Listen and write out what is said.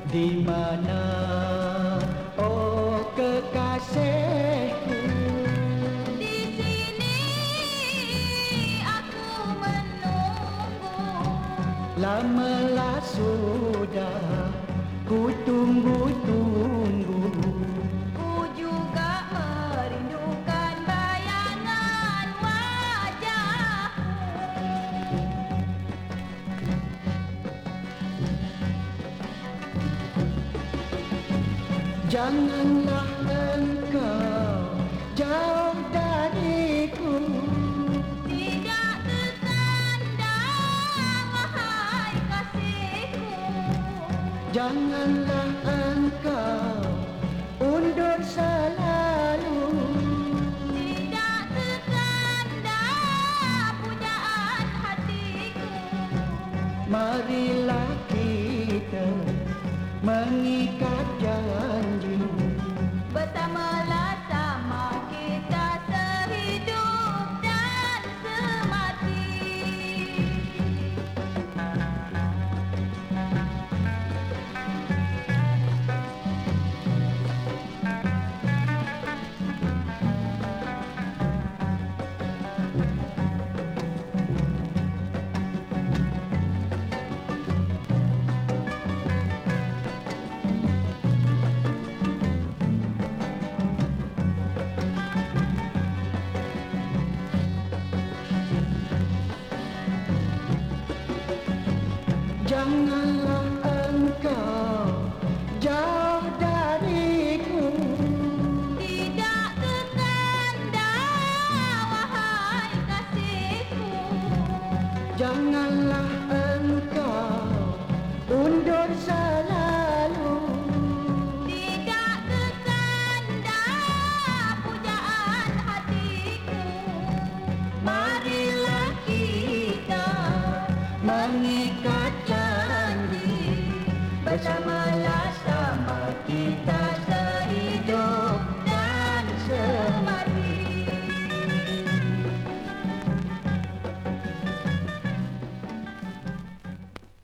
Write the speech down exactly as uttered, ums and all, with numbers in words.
Di mana, oh kekasihku? Di sini aku menunggu. Lamalah sudah ku tunggu-tunggu. Ku juga merindukan bayangan wajahmu. Janganlah engkau jauh dariku. Tidak tertanda, wahai kasihku. Janganlah engkau undur selalu. Tidak tertanda, pujaan hatiku. Marilah kita mengikat janji. Bersamalah sama kita sehidup dan semati. Janganlah engkau jauh dariku. Tidak tertanda, wahai kasihku. Janganlah engkau undur selalu. Tidak tertanda, pujaan hatiku. Marilah kita mengikat janji bersama